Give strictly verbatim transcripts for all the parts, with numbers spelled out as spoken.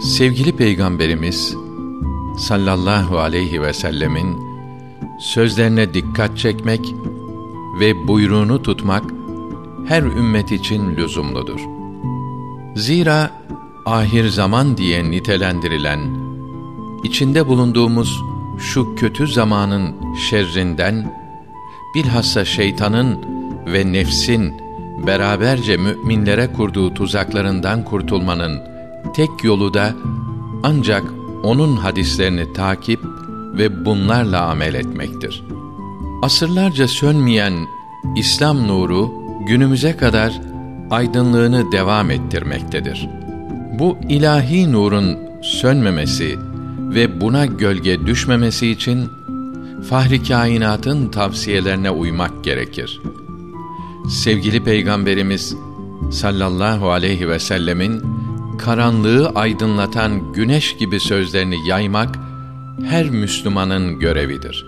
Sevgili Peygamberimiz sallallahu aleyhi ve sellemin sözlerine dikkat çekmek ve buyruğunu tutmak her ümmet için lüzumludur. Zira ahir zaman diye nitelendirilen, içinde bulunduğumuz şu kötü zamanın şerrinden, bilhassa şeytanın ve nefsin beraberce müminlere kurduğu tuzaklarından kurtulmanın tek yolu da ancak onun hadislerini takip ve bunlarla amel etmektir. Asırlarca sönmeyen İslam nuru günümüze kadar aydınlığını devam ettirmektedir. Bu ilahi nurun sönmemesi ve buna gölge düşmemesi için Fahri Kainat'ın tavsiyelerine uymak gerekir. Sevgili Peygamberimiz sallallahu aleyhi ve sellemin karanlığı aydınlatan güneş gibi sözlerini yaymak her Müslümanın görevidir.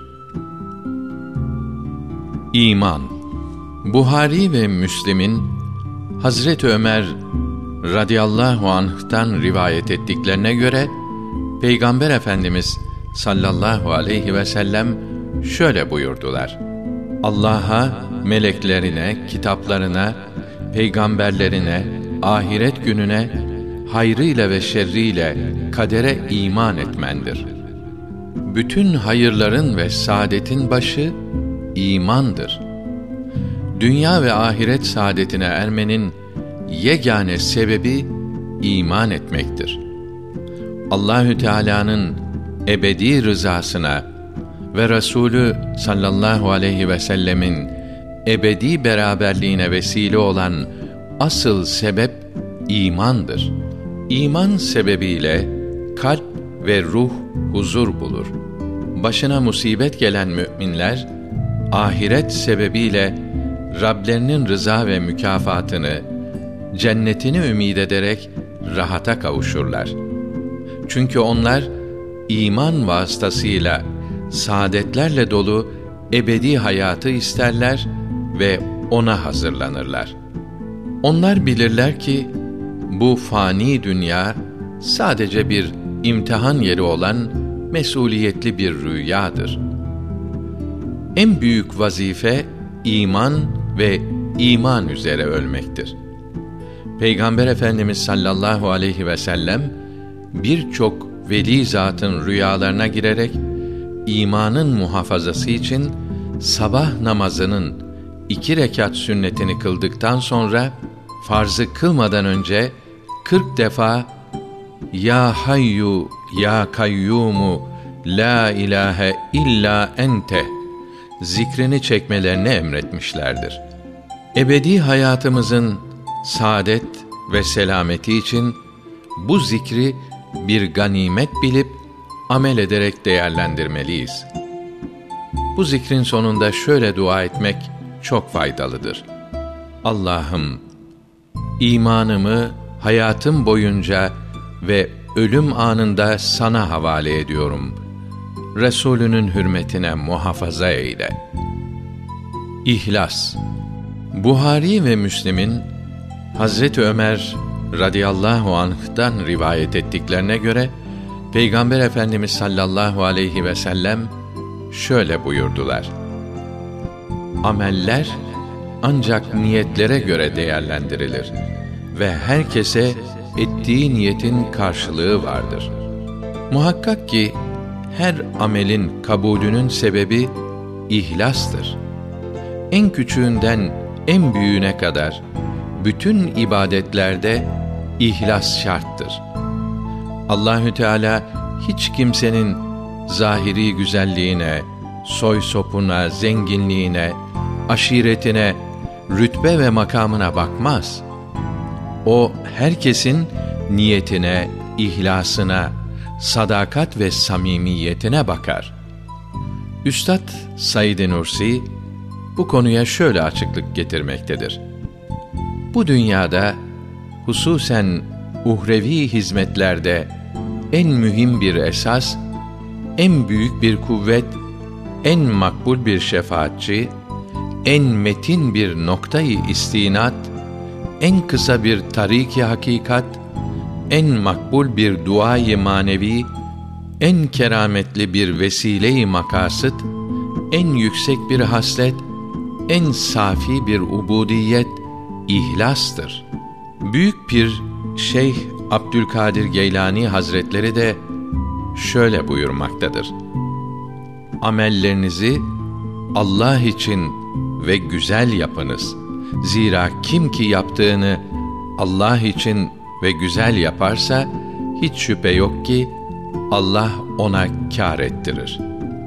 İman. Buhari ve Müslim'in Hazreti Ömer radıyallahu anh'tan rivayet ettiklerine göre Peygamber Efendimiz sallallahu aleyhi ve sellem şöyle buyurdular: Allah'a, meleklerine, kitaplarına, peygamberlerine, ahiret gününe, hayrıyla ve şerriyle, kadere iman etmendir. Bütün hayırların ve saadetin başı imandır. Dünya ve ahiret saadetine ermenin yegane sebebi iman etmektir. Allahü Teala'nın ebedi rızasına ve Resulü sallallahu aleyhi ve sellemin ebedi beraberliğine vesile olan asıl sebep imandır. İman sebebiyle kalp ve ruh huzur bulur. Başına musibet gelen müminler ahiret sebebiyle Rablerinin rıza ve mükafatını, cennetini ümid ederek rahata kavuşurlar. Çünkü onlar iman vasıtasıyla saadetlerle dolu ebedi hayatı isterler ve ona hazırlanırlar. Onlar bilirler ki bu fani dünya sadece bir imtihan yeri olan mesuliyetli bir rüyadır. En büyük vazife iman ve iman üzere ölmektir. Peygamber Efendimiz sallallahu aleyhi ve sellem birçok veli zatın rüyalarına girerek imanın muhafazası için sabah namazının iki rekat sünnetini kıldıktan sonra farzı kılmadan önce kırk defa Ya Hayyu Ya Kayyumu La ilahe illa ente zikrini çekmelerini emretmişlerdir. Ebedi hayatımızın saadet ve selameti için bu zikri bir ganimet bilip amel ederek değerlendirmeliyiz. Bu zikrin sonunda şöyle dua etmek çok faydalıdır: Allah'ım, imanımı hayatım boyunca ve ölüm anında sana havale ediyorum. Resulünün hürmetine muhafaza eyle. İhlas. Buhari ve Müslim'in Hazreti Ömer radıyallahu anh'tan rivayet ettiklerine göre Peygamber Efendimiz sallallahu aleyhi ve sellem şöyle buyurdular: Ameller ancak niyetlere göre değerlendirilir ve herkese ettiği niyetin karşılığı vardır. Muhakkak ki her amelin kabulünün sebebi ihlastır. En küçüğünden en büyüğüne kadar bütün ibadetlerde ihlas şarttır. Allahü Teala hiç kimsenin zahiri güzelliğine, soy sopuna, zenginliğine, aşiretine, rütbe ve makamına bakmaz. O herkesin niyetine, ihlasına, sadakat ve samimiyetine bakar. Üstad Said Nursi bu konuya şöyle açıklık getirmektedir: Bu dünyada hususen uhrevi hizmetlerde en mühim bir esas, en büyük bir kuvvet, en makbul bir şefaatçi, en metin bir noktayı istinat, en kısa bir tarik-i hakikat, en makbul bir duayı manevi, en kerametli bir vesile-i makasıt, en yüksek bir haslet, en safi bir ubudiyet, ihlastır. Büyük Pir Şeyh Abdülkadir Geylani Hazretleri de şöyle buyurmaktadır: amellerinizi Allah için ve güzel yapınız. Zira kim ki yaptığını Allah için ve güzel yaparsa, hiç şüphe yok ki Allah ona kâr ettirir.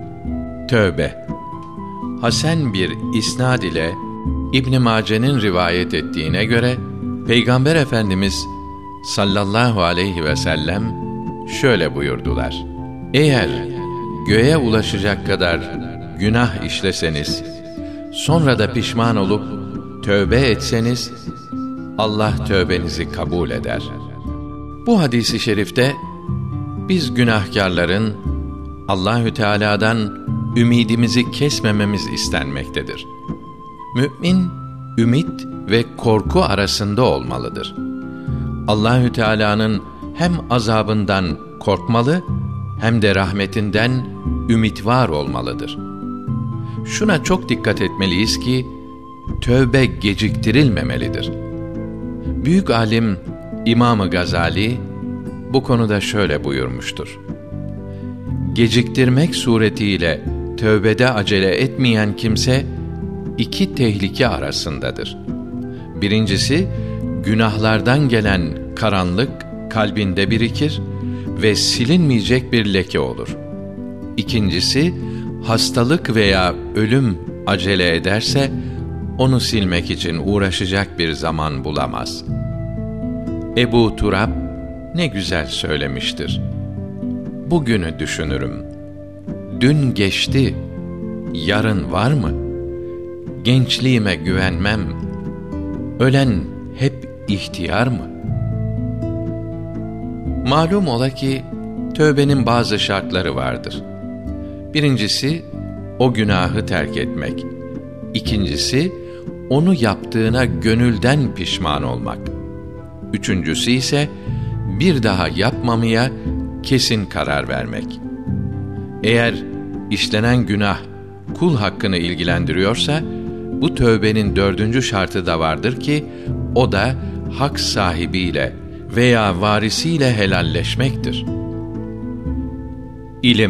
Tövbe. Hasen bir isnad ile İbn Mace'nin rivayet ettiğine göre Peygamber Efendimiz sallallahu aleyhi ve sellem şöyle buyurdular: eğer göğe ulaşacak kadar günah işleseniz, sonra da pişman olup tövbe etseniz, Allah tövbenizi kabul eder. Bu hadis-i şerifte biz günahkârların Allahü Teala'dan ümidimizi kesmememiz istenmektedir. Mümin ümit ve korku arasında olmalıdır. Allahü Teala'nın hem azabından korkmalı hem de rahmetinden ümitvar olmalıdır. Şuna çok dikkat etmeliyiz ki tövbe geciktirilmemelidir. Büyük alim İmam-ı Gazali bu konuda şöyle buyurmuştur: geciktirmek suretiyle tövbede acele etmeyen kimse iki tehlike arasındadır. Birincisi, günahlardan gelen karanlık kalbinde birikir ve silinmeyecek bir leke olur. İkincisi, hastalık veya ölüm acele ederse, onu silmek için uğraşacak bir zaman bulamaz. Ebu Turab ne güzel söylemiştir: bugünü düşünürüm, dün geçti, yarın var mı? Gençliğime güvenmem, ölen hep ihtiyar mı? Malum ola ki tövbenin bazı şartları vardır. Birincisi, o günahı terk etmek. İkincisi, onu yaptığına gönülden pişman olmak. Üçüncüsü ise bir daha yapmamaya kesin karar vermek. Eğer işlenen günah kul hakkını ilgilendiriyorsa, bu tövbenin dördüncü şartı da vardır ki, o da hak sahibiyle veya varisiyle helalleşmektir. İlim.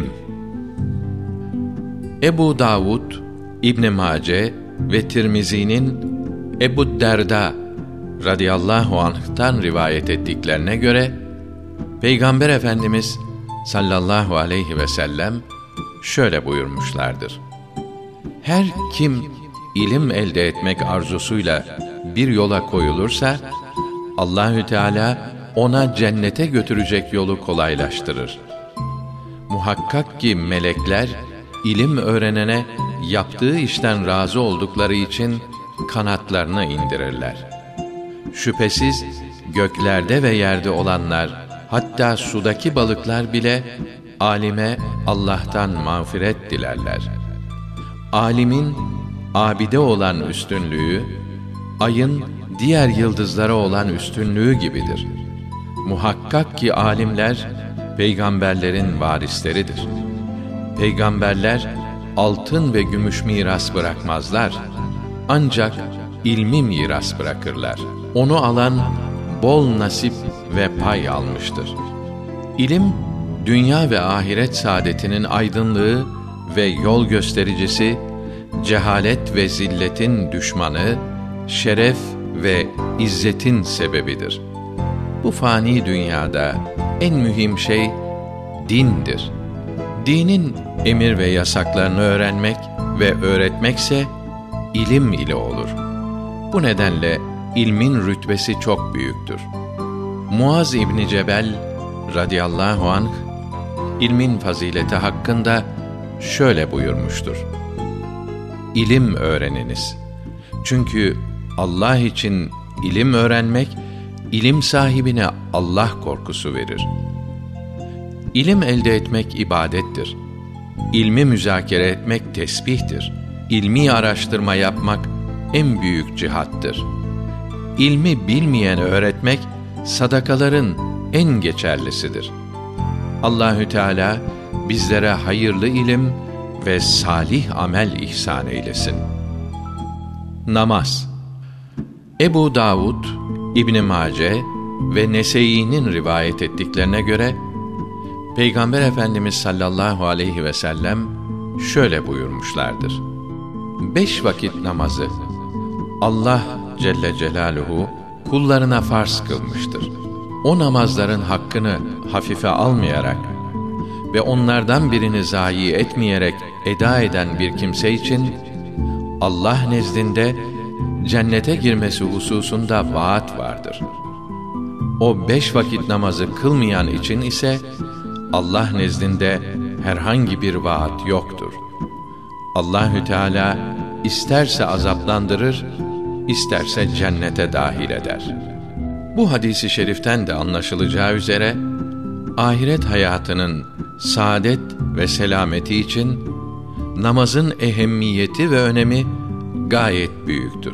Ebu Davud, İbn Mace ve Tirmizi'nin Ebu Derda radıyallahu anh'tan rivayet ettiklerine göre, Peygamber Efendimiz sallallahu aleyhi ve sellem şöyle buyurmuşlardır: her kim ilim elde etmek arzusuyla bir yola koyulursa, Allahü Teala ona cennete götürecek yolu kolaylaştırır. Muhakkak ki melekler ilim öğrenene yaptığı işten razı oldukları için kanatlarını indirirler. Şüphesiz göklerde ve yerde olanlar, hatta sudaki balıklar bile alime Allah'tan mağfiret dilerler. Alimin abide olan üstünlüğü, ayın diğer yıldızlara olan üstünlüğü gibidir. Muhakkak ki alimler peygamberlerin varisleridir. Peygamberler altın ve gümüş miras bırakmazlar, ancak ilmi miras bırakırlar. Onu alan bol nasip ve pay almıştır. İlim, dünya ve ahiret saadetinin aydınlığı ve yol göstericisi, cehalet ve zilletin düşmanı, şeref ve izzetin sebebidir. Bu fani dünyada en mühim şey dindir. Dinin emir ve yasaklarını öğrenmek ve öğretmekse ilim ile olur. Bu nedenle ilmin rütbesi çok büyüktür. Muaz İbni Cebel radıyallahu anh, ilmin fazileti hakkında şöyle buyurmuştur: İlim öğreniniz. Çünkü Allah için ilim öğrenmek, ilim sahibine Allah korkusu verir. İlim elde etmek ibadettir. İlmi müzakere etmek tesbihtir. İlmi araştırma yapmak en büyük cihattır. İlmi bilmeyene öğretmek, sadakaların en geçerlisidir. Allahü Teala bizlere hayırlı ilim ve salih amel ihsan eylesin. Namaz. Ebu Davud, İbn Mace ve Neseî'nin rivayet ettiklerine göre Peygamber Efendimiz sallallahu aleyhi ve sellem şöyle buyurmuşlardır: Beş vakit namazı Allah Celle Celaluhu kullarına farz kılmıştır. O namazların hakkını hafife almayarak ve onlardan birini zayi etmeyerek eda eden bir kimse için Allah nezdinde cennete girmesi hususunda vaat vardır. O beş vakit namazı kılmayan için ise Allah nezdinde herhangi bir vaat yoktur. Allahü Teala isterse azaplandırır, isterse cennete dahil eder. Bu hadisi şeriften de anlaşılacağı üzere ahiret hayatının saadet ve selameti için namazın ehemmiyeti ve önemi gayet büyüktür.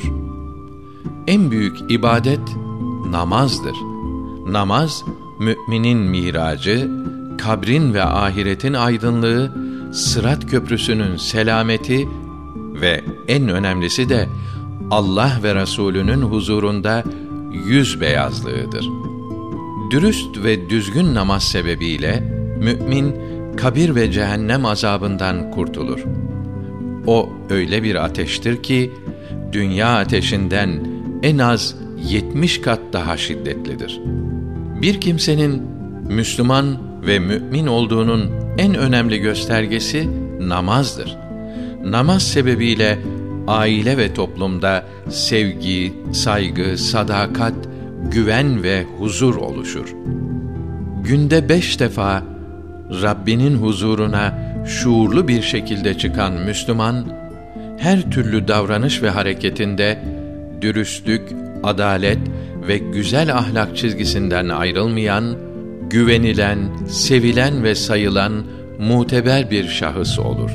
En büyük ibadet namazdır. Namaz, müminin miracı, kabrin ve ahiretin aydınlığı, Sırat köprüsünün selameti ve en önemlisi de Allah ve Resulünün huzurunda yüz beyazlığıdır. Dürüst ve düzgün namaz sebebiyle mümin kabir ve cehennem azabından kurtulur. O öyle bir ateştir ki dünya ateşinden en az yetmiş kat daha şiddetlidir. Bir kimsenin Müslüman ve mümin olduğunun en önemli göstergesi namazdır. Namaz sebebiyle aile ve toplumda sevgi, saygı, sadakat, güven ve huzur oluşur. Günde beş defa Rabbinin huzuruna şuurlu bir şekilde çıkan Müslüman, her türlü davranış ve hareketinde dürüstlük, adalet ve güzel ahlak çizgisinden ayrılmayan, güvenilen, sevilen ve sayılan muteber bir şahıs olur.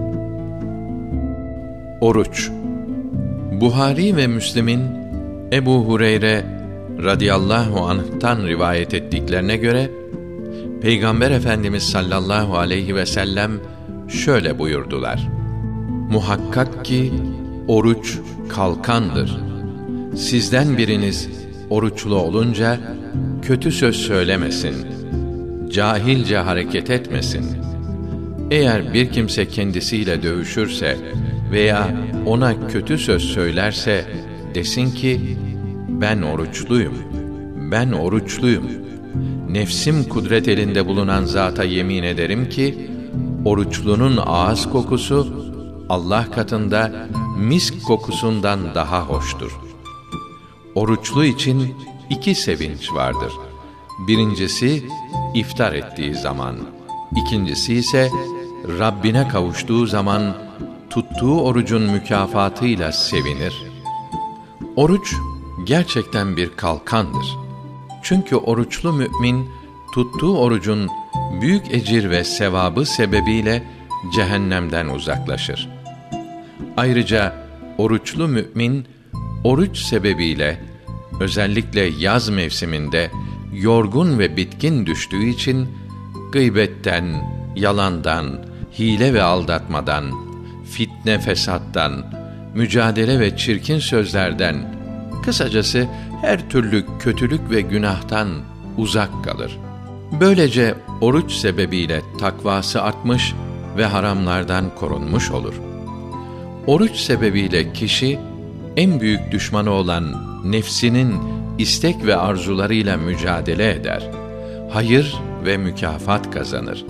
Oruç. Buhari ve Müslim'in Ebu Hureyre radıyallahu anh'tan rivayet ettiklerine göre Peygamber Efendimiz sallallahu aleyhi ve sellem şöyle buyurdular: Muhakkak ki oruç kalkandır. Sizden biriniz oruçlu olunca kötü söz söylemesin, cahilce hareket etmesin. Eğer bir kimse kendisiyle dövüşürse veya ona kötü söz söylerse desin ki, ben oruçluyum, ben oruçluyum. Nefsim kudret elinde bulunan zata yemin ederim ki, oruçlunun ağız kokusu Allah katında misk kokusundan daha hoştur. Oruçlu için iki sevinç vardır. Birincisi iftar ettiği zaman, ikincisi ise Rabbine kavuştuğu zaman tuttuğu orucun mükafatıyla sevinir. Oruç gerçekten bir kalkandır. Çünkü oruçlu mümin tuttuğu orucun büyük ecir ve sevabı sebebiyle cehennemden uzaklaşır. Ayrıca oruçlu mümin oruç sebebiyle özellikle yaz mevsiminde yorgun ve bitkin düştüğü için gıybetten, yalandan, hile ve aldatmadan, fitne fesattan, mücadele ve çirkin sözlerden, kısacası her türlü kötülük ve günahtan uzak kalır. Böylece oruç sebebiyle takvası artmış ve haramlardan korunmuş olur. Oruç sebebiyle kişi en büyük düşmanı olan nefsinin istek ve arzularıyla mücadele eder. Hayır ve mükafat kazanır.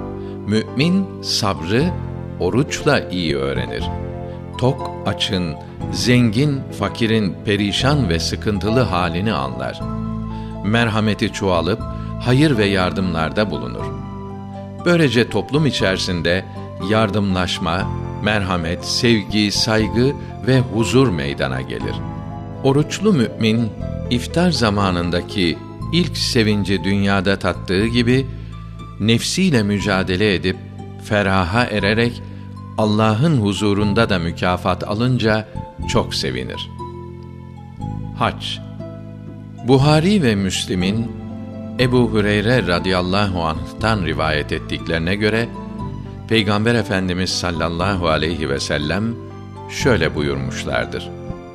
Mümin sabrı oruçla iyi öğrenir. Tok açın, zengin fakirin perişan ve sıkıntılı halini anlar. Merhameti çoğalıp hayır ve yardımlarda bulunur. Böylece toplum içerisinde yardımlaşma, merhamet, sevgi, saygı ve huzur meydana gelir. Oruçlu mümin, iftar zamanındaki ilk sevinci dünyada tattığı gibi, nefsiyle mücadele edip, feraha ererek, Allah'ın huzurunda da mükafat alınca çok sevinir. Hac. Buhari ve Müslim'in Ebu Hüreyre radıyallahu anh'tan rivayet ettiklerine göre, Peygamber Efendimiz sallallahu aleyhi ve sellem şöyle buyurmuşlardır: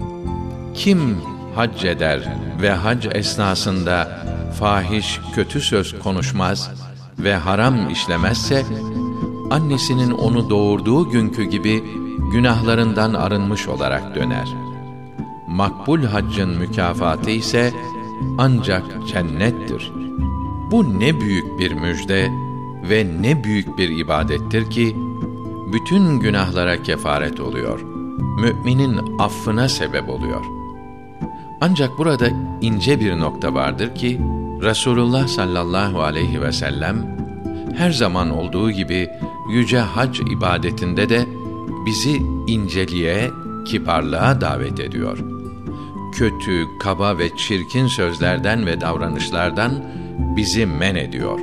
Kim hac eder ve hac esnasında fahiş, kötü söz konuşmaz ve haram işlemezse, annesinin onu doğurduğu günkü gibi günahlarından arınmış olarak döner. Makbul haccın mükafatı ise ancak cennettir. Bu ne büyük bir müjde ve ne büyük bir ibadettir ki, bütün günahlara kefaret oluyor. Müminin affına sebep oluyor. Ancak burada ince bir nokta vardır ki, Resulullah sallallahu aleyhi ve sellem, her zaman olduğu gibi yüce hac ibadetinde de bizi inceliğe, kibarlığa davet ediyor. Kötü, kaba ve çirkin sözlerden ve davranışlardan bizi men ediyor.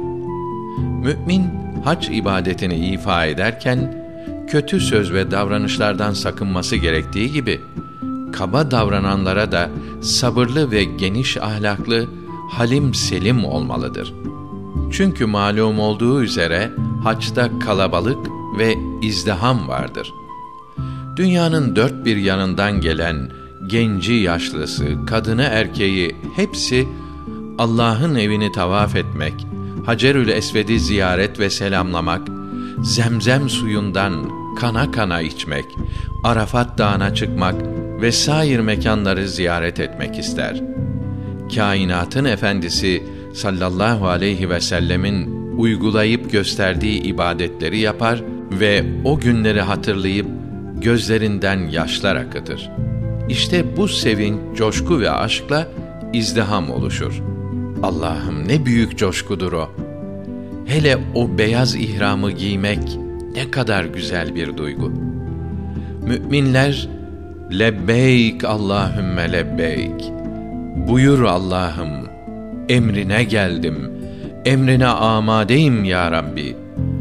Mümin, hac ibadetini ifa ederken, kötü söz ve davranışlardan sakınması gerektiği gibi, kaba davrananlara da sabırlı ve geniş ahlaklı, halim selim olmalıdır. Çünkü malum olduğu üzere, haçta kalabalık ve izdiham vardır. Dünyanın dört bir yanından gelen, genci yaşlısı, kadını erkeği hepsi, Allah'ın evini tavaf etmek, Hacerül Esved'i ziyaret ve selamlamak, Zemzem suyundan kana kana içmek, Arafat Dağı'na çıkmak ve sair mekanları ziyaret etmek ister. Kainatın efendisi sallallahu aleyhi ve sellemin uygulayıp gösterdiği ibadetleri yapar ve o günleri hatırlayıp gözlerinden yaşlar akıtır. İşte bu sevinç, coşku ve aşkla izdiham oluşur. Allah'ım, ne büyük coşkudur o! Hele o beyaz ihramı giymek ne kadar güzel bir duygu. Müminler, lebbeyk Allahümme lebbeyk, buyur Allah'ım, emrine geldim, emrine amadeyim ya Rabbi.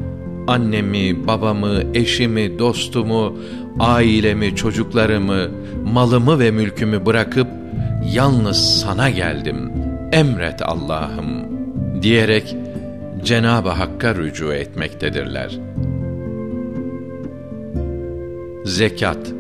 Annemi, babamı, eşimi, dostumu, ailemi, çocuklarımı, malımı ve mülkümü bırakıp yalnız sana geldim. Emret Allah'ım diyerek Cenab-ı Hakk'a rücu etmektedirler. Zekat.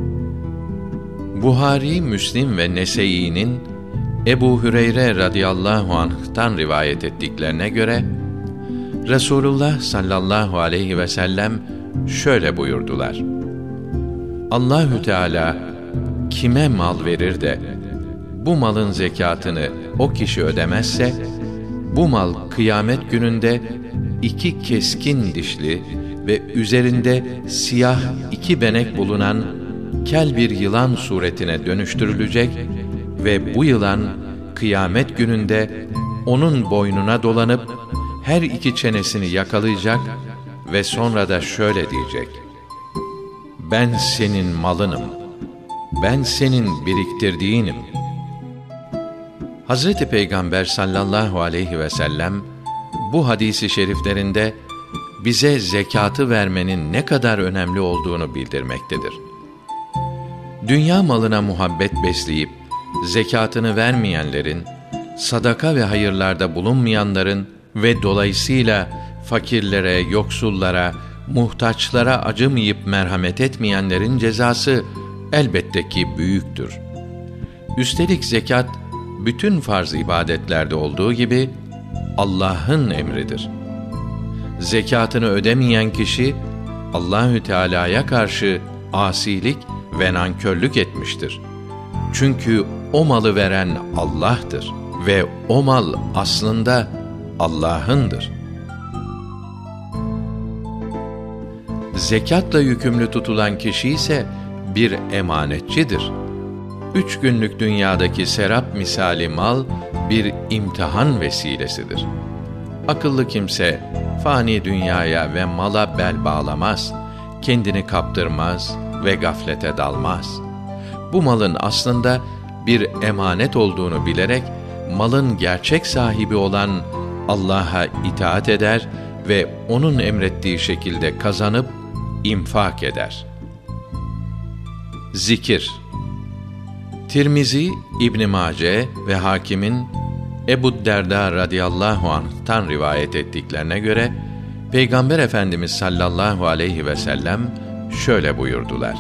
Buhari, Müslim ve Neseî'nin Ebu Hüreyre radıyallahu anh'tan rivayet ettiklerine göre, Resulullah sallallahu aleyhi ve sellem şöyle buyurdular: Allahü Teala kime mal verir de bu malın zekatını o kişi ödemezse, bu mal kıyamet gününde iki keskin dişli ve üzerinde siyah iki benek bulunan kel bir yılan suretine dönüştürülecek ve bu yılan kıyamet gününde onun boynuna dolanıp her iki çenesini yakalayacak ve sonra da şöyle diyecek: Ben senin malınım, ben senin biriktirdiğinim. Hazreti Peygamber sallallahu aleyhi ve sellem bu hadisi şeriflerinde bize zekatı vermenin ne kadar önemli olduğunu bildirmektedir. Dünya malına muhabbet besleyip zekatını vermeyenlerin, sadaka ve hayırlarda bulunmayanların ve dolayısıyla fakirlere, yoksullara, muhtaçlara acımayıp merhamet etmeyenlerin cezası elbette ki büyüktür. Üstelik zekat, bütün farz ibadetlerde olduğu gibi Allah'ın emridir. Zekatını ödemeyen kişi, Allahü Teala'ya karşı asilik ve nankörlük etmiştir. Çünkü o malı veren Allah'tır ve o mal aslında Allah'ındır. Zekatla yükümlü tutulan kişi ise bir emanetçidir. Üç günlük dünyadaki serap misali mal bir imtihan vesilesidir. Akıllı kimse fani dünyaya ve mala bel bağlamaz, kendini kaptırmaz ve gaflete dalmaz. Bu malın aslında bir emanet olduğunu bilerek malın gerçek sahibi olan Allah'a itaat eder ve onun emrettiği şekilde kazanıp infak eder. Zikir. Tirmizi, İbn Mace ve Hakim'in Ebu Derda radıyallahu anh'tan rivayet ettiklerine göre Peygamber Efendimiz sallallahu aleyhi ve sellem şöyle buyurdular: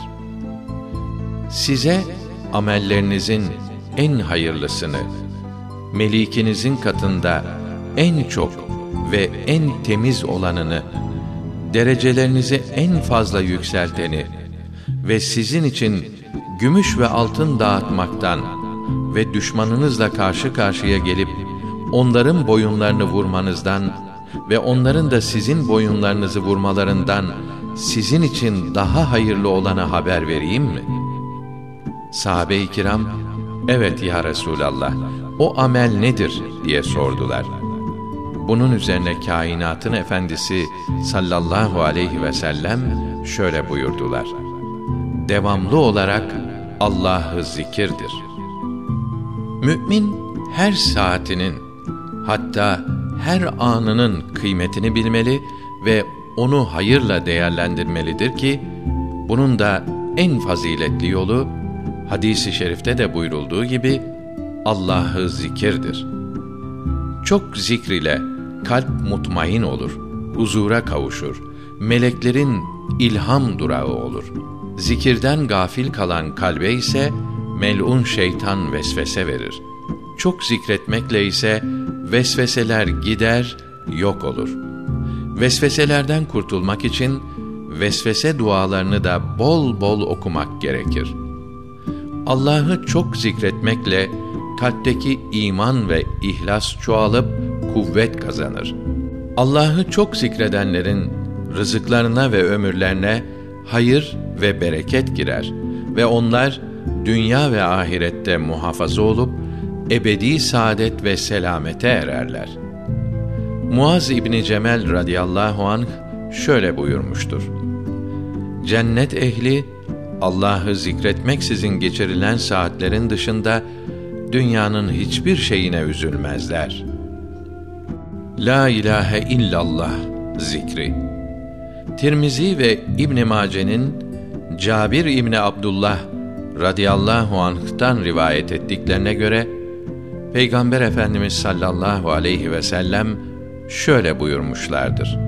Size amellerinizin en hayırlısını, melikinizin katında en çok ve en temiz olanını, derecelerinizi en fazla yükselteni ve sizin için gümüş ve altın dağıtmaktan ve düşmanınızla karşı karşıya gelip onların boyunlarını vurmanızdan ve onların da sizin boyunlarınızı vurmalarından sizin için daha hayırlı olana haber vereyim mi? Sahabe-i kiram, evet ya Resulallah, o amel nedir diye sordular. Bunun üzerine kainatın efendisi sallallahu aleyhi ve sellem şöyle buyurdular: devamlı olarak Allah'ı zikirdir. Mümin her saatinin, hatta her anının kıymetini bilmeli ve onu hayırla değerlendirmelidir ki, bunun da en faziletli yolu, hadis-i şerifte de buyurulduğu gibi, Allah'ı zikirdir. Çok zikr ile kalp mutmain olur, huzura kavuşur, meleklerin ilham durağı olur. Zikirden gafil kalan kalbe ise mel'un şeytan vesvese verir. Çok zikretmekle ise vesveseler gider, yok olur. Vesveselerden kurtulmak için vesvese dualarını da bol bol okumak gerekir. Allah'ı çok zikretmekle kalpteki iman ve ihlas çoğalıp kuvvet kazanır. Allah'ı çok zikredenlerin rızıklarına ve ömürlerine hayır ve bereket girer ve onlar dünya ve ahirette muhafaza olup ebedi saadet ve selamete ererler. Muaz İbni Cemel radıyallahu anh şöyle buyurmuştur: Cennet ehli Allah'ı zikretmeksizin geçirilen saatlerin dışında dünyanın hiçbir şeyine üzülmezler. La ilahe illallah zikri. Tirmizi ve İbn Mace'nin Cabir İbni Abdullah radıyallahu anh'tan rivayet ettiklerine göre Peygamber Efendimiz sallallahu aleyhi ve sellem şöyle buyurmuşlardır: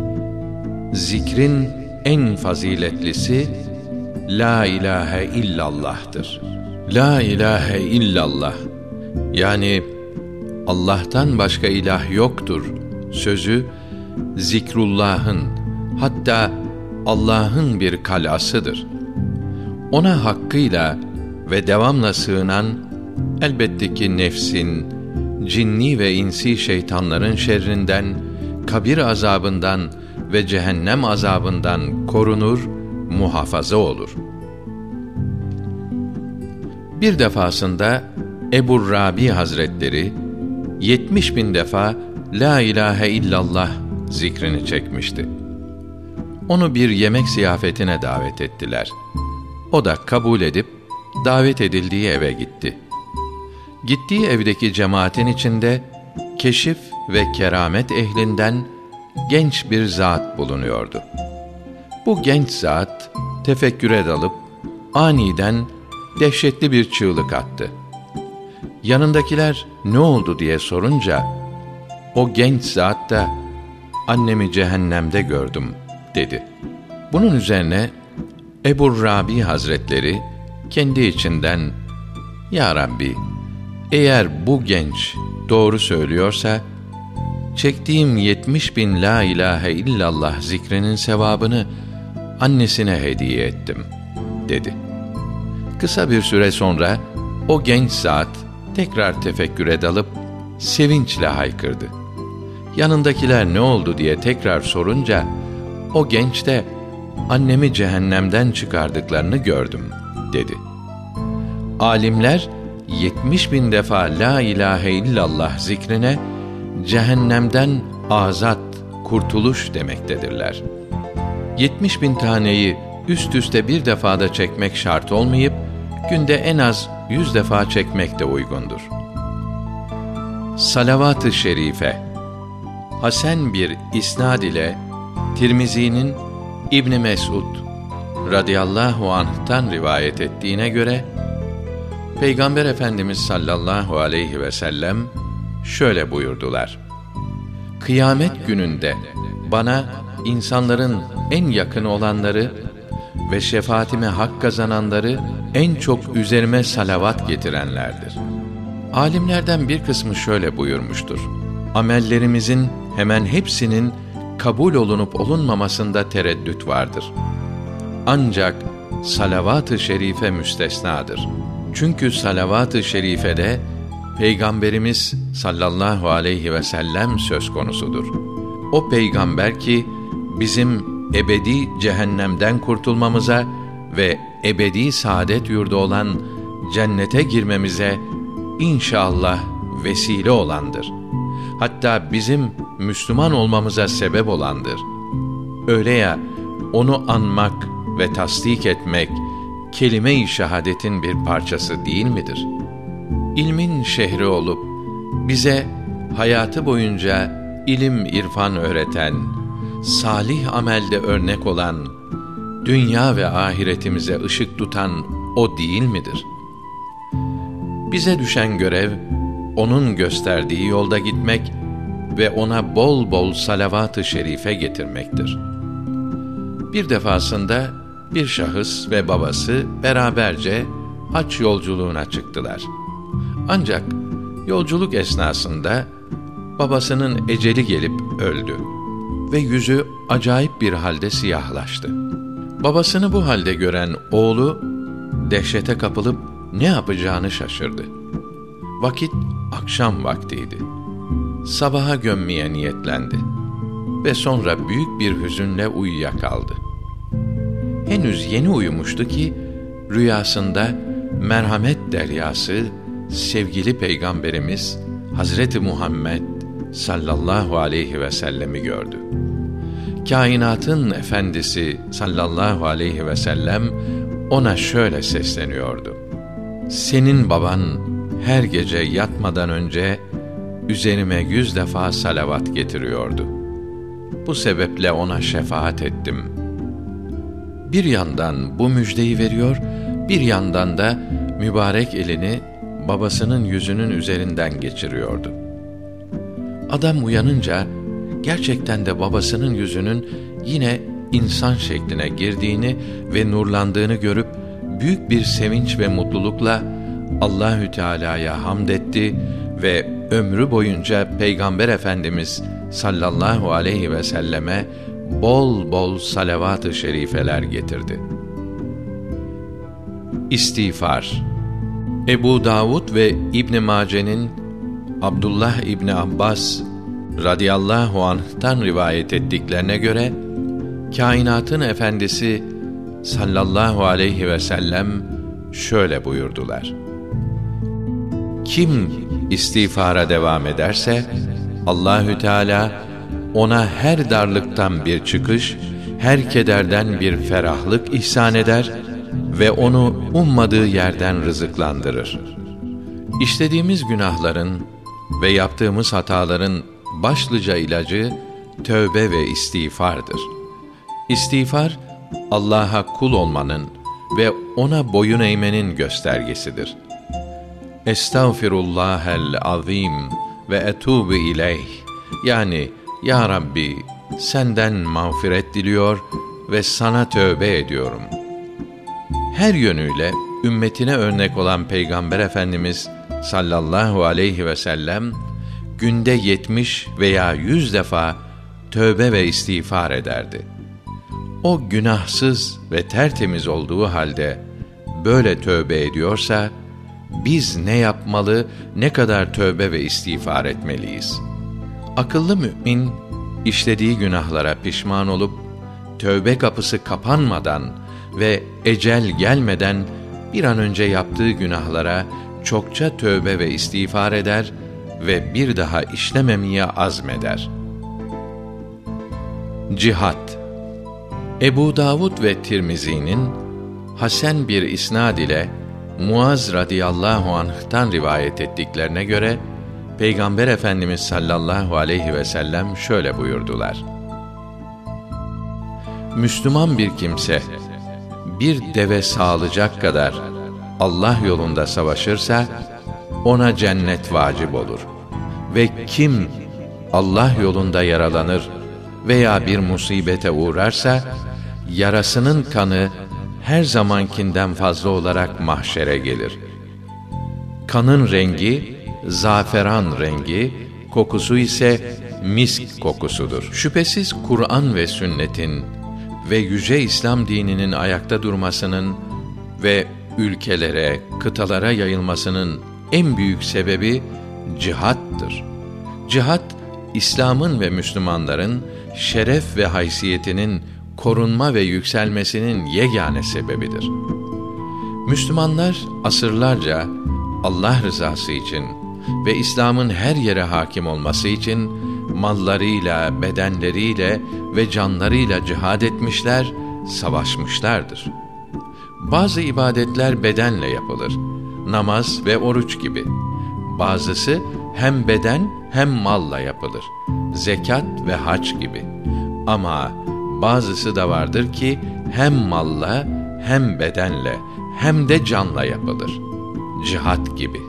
Zikrin en faziletlisi La ilahe illallah'tır. La ilahe illallah, yani Allah'tan başka ilah yoktur sözü, zikrullah'ın, hatta Allah'ın bir kalasıdır. Ona hakkıyla ve devamla sığınan, elbette ki nefsin, cinni ve insi şeytanların şerrinden, kabir azabından ve cehennem azabından korunur, muhafaza olur. Bir defasında Ebu Rabi Hazretleri yetmiş bin defa La ilahe illallah zikrini çekmişti. Onu bir yemek ziyafetine davet ettiler. O da kabul edip davet edildiği eve gitti. Gittiği evdeki cemaatin içinde keşif ve keramet ehlinden genç bir zat bulunuyordu. Bu genç zat tefekküre dalıp aniden dehşetli bir çığlık attı. Yanındakiler ne oldu diye sorunca o genç zat da annemi cehennemde gördüm dedi. Bunun üzerine Ebu Rabi Hazretleri kendi içinden Ya Rabbi, eğer bu genç doğru söylüyorsa çektiğim yetmiş bin la ilahe illallah zikrinin sevabını annesine hediye ettim dedi. Kısa bir süre sonra o genç zat tekrar tefekküre dalıp sevinçle haykırdı. Yanındakiler ne oldu diye tekrar sorunca o genç de annemi cehennemden çıkardıklarını gördüm dedi. Alimler yetmiş bin defa la ilahe illallah zikrine cehennemden azat, kurtuluş demektedirler. Yetmiş bin taneyi üst üste bir defada çekmek şart olmayıp günde en az yüz defa çekmek de uygundur. Salavat-ı şerife hasen bir isnad ile Tirmizi'nin İbn Mes'ud radıyallahu anh'tan rivayet ettiğine göre Peygamber Efendimiz sallallahu aleyhi ve sellem şöyle buyurdular: Kıyamet gününde bana insanların en yakın olanları ve şefaatime hak kazananları en çok üzerime salavat getirenlerdir. Alimlerden bir kısmı şöyle buyurmuştur: Amellerimizin hemen hepsinin kabul olunup olunmamasında tereddüt vardır. Ancak salavat-ı şerife müstesnadır. Çünkü salavat-ı şerifede Peygamberimiz sallallahu aleyhi ve sellem söz konusudur. O peygamber ki bizim ebedi cehennemden kurtulmamıza ve ebedi saadet yurdu olan cennete girmemize inşallah vesile olandır. Hatta bizim Müslüman olmamıza sebep olandır. Öyle ya, onu anmak ve tasdik etmek kelime-i şehadetin bir parçası değil midir? İlmin şehri olup bize hayatı boyunca ilim irfan öğreten, salih amelde örnek olan, dünya ve ahiretimize ışık tutan o değil midir? Bize düşen görev, onun gösterdiği yolda gitmek ve ona bol bol salavat-ı şerife getirmektir. Bir defasında bir şahıs ve babası beraberce hac yolculuğuna çıktılar. Ancak yolculuk esnasında babasının eceli gelip öldü ve yüzü acayip bir halde siyahlaştı. Babasını bu halde gören oğlu dehşete kapılıp ne yapacağını şaşırdı. Vakit akşam vaktiydi. Sabaha gömmeye niyetlendi ve sonra büyük bir hüzünle uyuyakaldı. Henüz yeni uyumuştu ki rüyasında merhamet deryası sevgili Peygamberimiz Hazreti Muhammed sallallahu aleyhi ve sellemi gördü. Kainatın efendisi sallallahu aleyhi ve sellem ona şöyle sesleniyordu: Senin baban her gece yatmadan önce üzerime yüz defa salavat getiriyordu. Bu sebeple ona şefaat ettim. Bir yandan bu müjdeyi veriyor, bir yandan da mübarek elini babasının yüzünün üzerinden geçiriyordu. Adam uyanınca gerçekten de babasının yüzünün yine insan şekline girdiğini ve nurlandığını görüp büyük bir sevinç ve mutlulukla Allahü Teala'ya hamd etti ve ömrü boyunca Peygamber Efendimiz sallallahu aleyhi ve selleme bol bol salavat-ı şerifeler getirdi. İstiğfar. Ebu Davud ve İbn Mace'nin Abdullah İbni Abbas radıyallahu anh'tan rivayet ettiklerine göre kainatın efendisi sallallahu aleyhi ve sellem şöyle buyurdular: Kim istiğfara devam ederse Allahü Teala ona her darlıktan bir çıkış, her kederden bir ferahlık ihsan eder ve onu ummadığı yerden rızıklandırır. İşlediğimiz günahların ve yaptığımız hataların başlıca ilacı tövbe ve istiğfardır. İstiğfar, Allah'a kul olmanın ve ona boyun eğmenin göstergesidir. Estağfirullahel azim ve etûbü ileyh. Yani, Ya Rabbi, senden mağfiret diliyor ve sana tövbe ediyorum. Her yönüyle ümmetine örnek olan Peygamber Efendimiz sallallahu aleyhi ve sellem günde yetmiş veya yüz defa tövbe ve istiğfar ederdi. O günahsız ve tertemiz olduğu halde böyle tövbe ediyorsa biz ne yapmalı, ne kadar tövbe ve istiğfar etmeliyiz? Akıllı mümin işlediği günahlara pişman olup tövbe kapısı kapanmadan ve ecel gelmeden bir an önce yaptığı günahlara çokça tövbe ve istiğfar eder ve bir daha işlememeye azmeder. Cihat. Ebu Davud ve Tirmizi'nin hasen bir isnad ile Muaz radıyallahu anh'tan rivayet ettiklerine göre Peygamber Efendimiz sallallahu aleyhi ve sellem şöyle buyurdular: Müslüman bir kimse bir deve sağlayacak kadar Allah yolunda savaşırsa ona cennet vacip olur. Ve kim Allah yolunda yaralanır veya bir musibete uğrarsa, yarasının kanı her zamankinden fazla olarak mahşere gelir. Kanın rengi zaferan rengi, kokusu ise misk kokusudur. Şüphesiz Kur'an ve sünnetin ve yüce İslam dininin ayakta durmasının ve ülkelere, kıtalara yayılmasının en büyük sebebi cihattır. Cihat, İslam'ın ve Müslümanların şeref ve haysiyetinin korunma ve yükselmesinin yegane sebebidir. Müslümanlar asırlarca Allah rızası için ve İslam'ın her yere hakim olması için mallarıyla, bedenleriyle ve canlarıyla cihad etmişler, savaşmışlardır. Bazı ibadetler bedenle yapılır, namaz ve oruç gibi. Bazısı hem beden hem malla yapılır, zekat ve hac gibi. Ama bazısı da vardır ki hem malla, hem bedenle, hem de canla yapılır. Cihat gibi.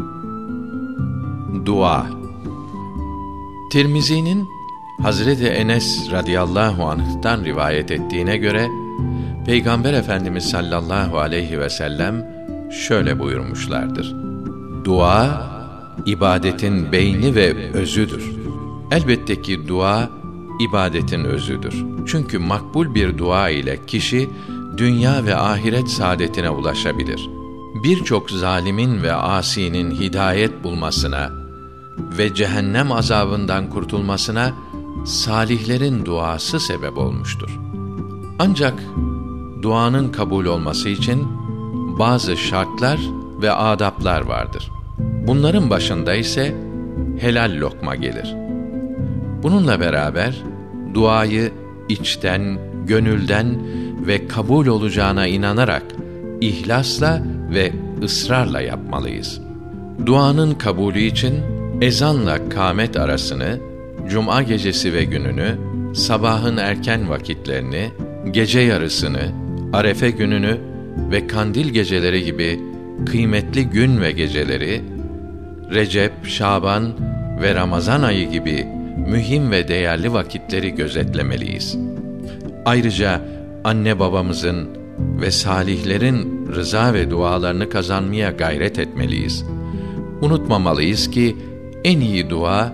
Dua. Tirmizi'nin Hazreti Enes radıyallahu anh'tan rivayet ettiğine göre Peygamber Efendimiz sallallahu aleyhi ve sellem şöyle buyurmuşlardır: Dua ibadetin beyni ve özüdür. Elbette ki dua ibadetin özüdür. Çünkü makbul bir dua ile kişi dünya ve ahiret saadetine ulaşabilir. Birçok zalimin ve asinin hidayet bulmasına ve cehennem azabından kurtulmasına salihlerin duası sebep olmuştur. Ancak duanın kabul olması için bazı şartlar ve adaplar vardır. Bunların başında ise helal lokma gelir. Bununla beraber duayı içten, gönülden ve kabul olacağına inanarak ihlasla ve ısrarla yapmalıyız. Duanın kabulü için ezanla kâmet arasını, cuma gecesi ve gününü, sabahın erken vakitlerini, gece yarısını, Arefe gününü ve kandil geceleri gibi kıymetli gün ve geceleri, Recep, Şaban ve Ramazan ayı gibi mühim ve değerli vakitleri gözetlemeliyiz. Ayrıca anne babamızın ve salihlerin rıza ve dualarını kazanmaya gayret etmeliyiz. Unutmamalıyız ki en iyi dua,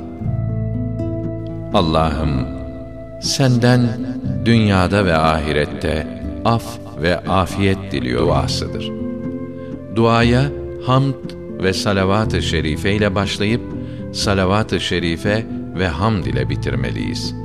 Allah'ım senden dünyada ve ahirette af ve afiyet diliyor duasıdır. Duaya hamd ve salavat-ı şerife ile başlayıp salavat-ı şerife ve hamd ile bitirmeliyiz.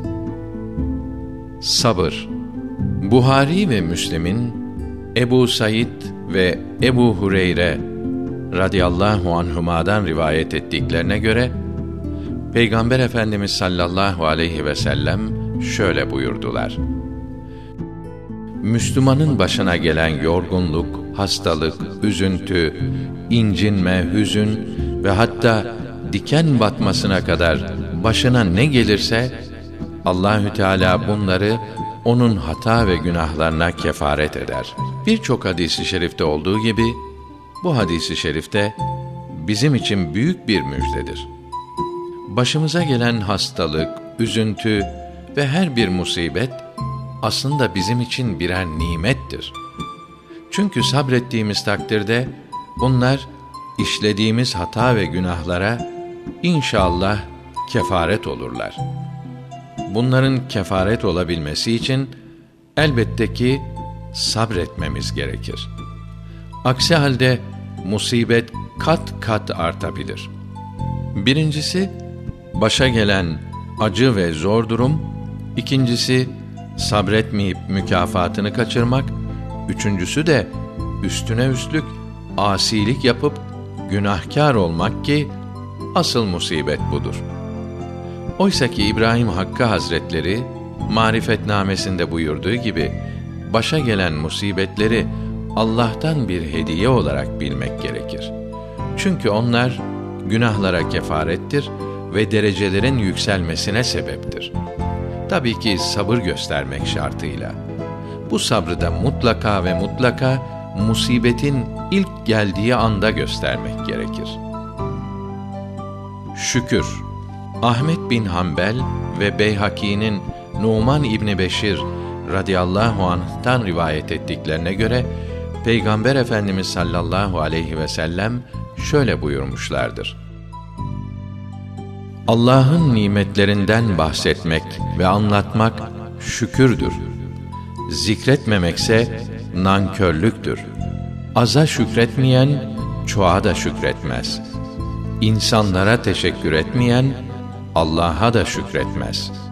Sabır. Buhari ve Müslim'in Ebu Said ve Ebu Hureyre radıyallahu anhuma'dan rivayet ettiklerine göre Peygamber Efendimiz sallallahu aleyhi ve sellem şöyle buyurdular: Müslümanın başına gelen yorgunluk, hastalık, üzüntü, incinme, hüzün ve hatta diken batmasına kadar başına ne gelirse Allahü Teala bunları onun hata ve günahlarına kefaret eder. Birçok hadis-i şerifte olduğu gibi bu hadis-i şerifte bizim için büyük bir müjdedir. Başımıza gelen hastalık, üzüntü ve her bir musibet aslında bizim için birer nimettir. Çünkü sabrettiğimiz takdirde bunlar işlediğimiz hata ve günahlara inşallah kefaret olurlar. Bunların kefaret olabilmesi için elbette ki sabretmemiz gerekir. Aksi halde musibet kat kat artabilir. Birincisi, başa gelen acı ve zor durum; ikincisi, sabretmeyip mükafatını kaçırmak; üçüncüsü de üstüne üstlük asilik yapıp günahkar olmak ki asıl musibet budur. Oysa ki İbrahim Hakkı Hazretleri Marifetnamesinde buyurduğu gibi başa gelen musibetleri Allah'tan bir hediye olarak bilmek gerekir. Çünkü onlar günahlara kefarettir ve derecelerin yükselmesine sebeptir. Tabii ki sabır göstermek şartıyla. Bu sabrı da mutlaka ve mutlaka musibetin ilk geldiği anda göstermek gerekir. Şükür. Ahmet bin Hanbel ve Beyhaki'nin Numan İbni Beşir radıyallahu anh'tan rivayet ettiklerine göre Peygamber Efendimiz sallallahu aleyhi ve sellem şöyle buyurmuşlardır: Allah'ın nimetlerinden bahsetmek ve anlatmak şükürdür. Zikretmemekse nankörlüktür. Aza şükretmeyen çoğa da şükretmez. İnsanlara teşekkür etmeyen Allah'a da şükretmez.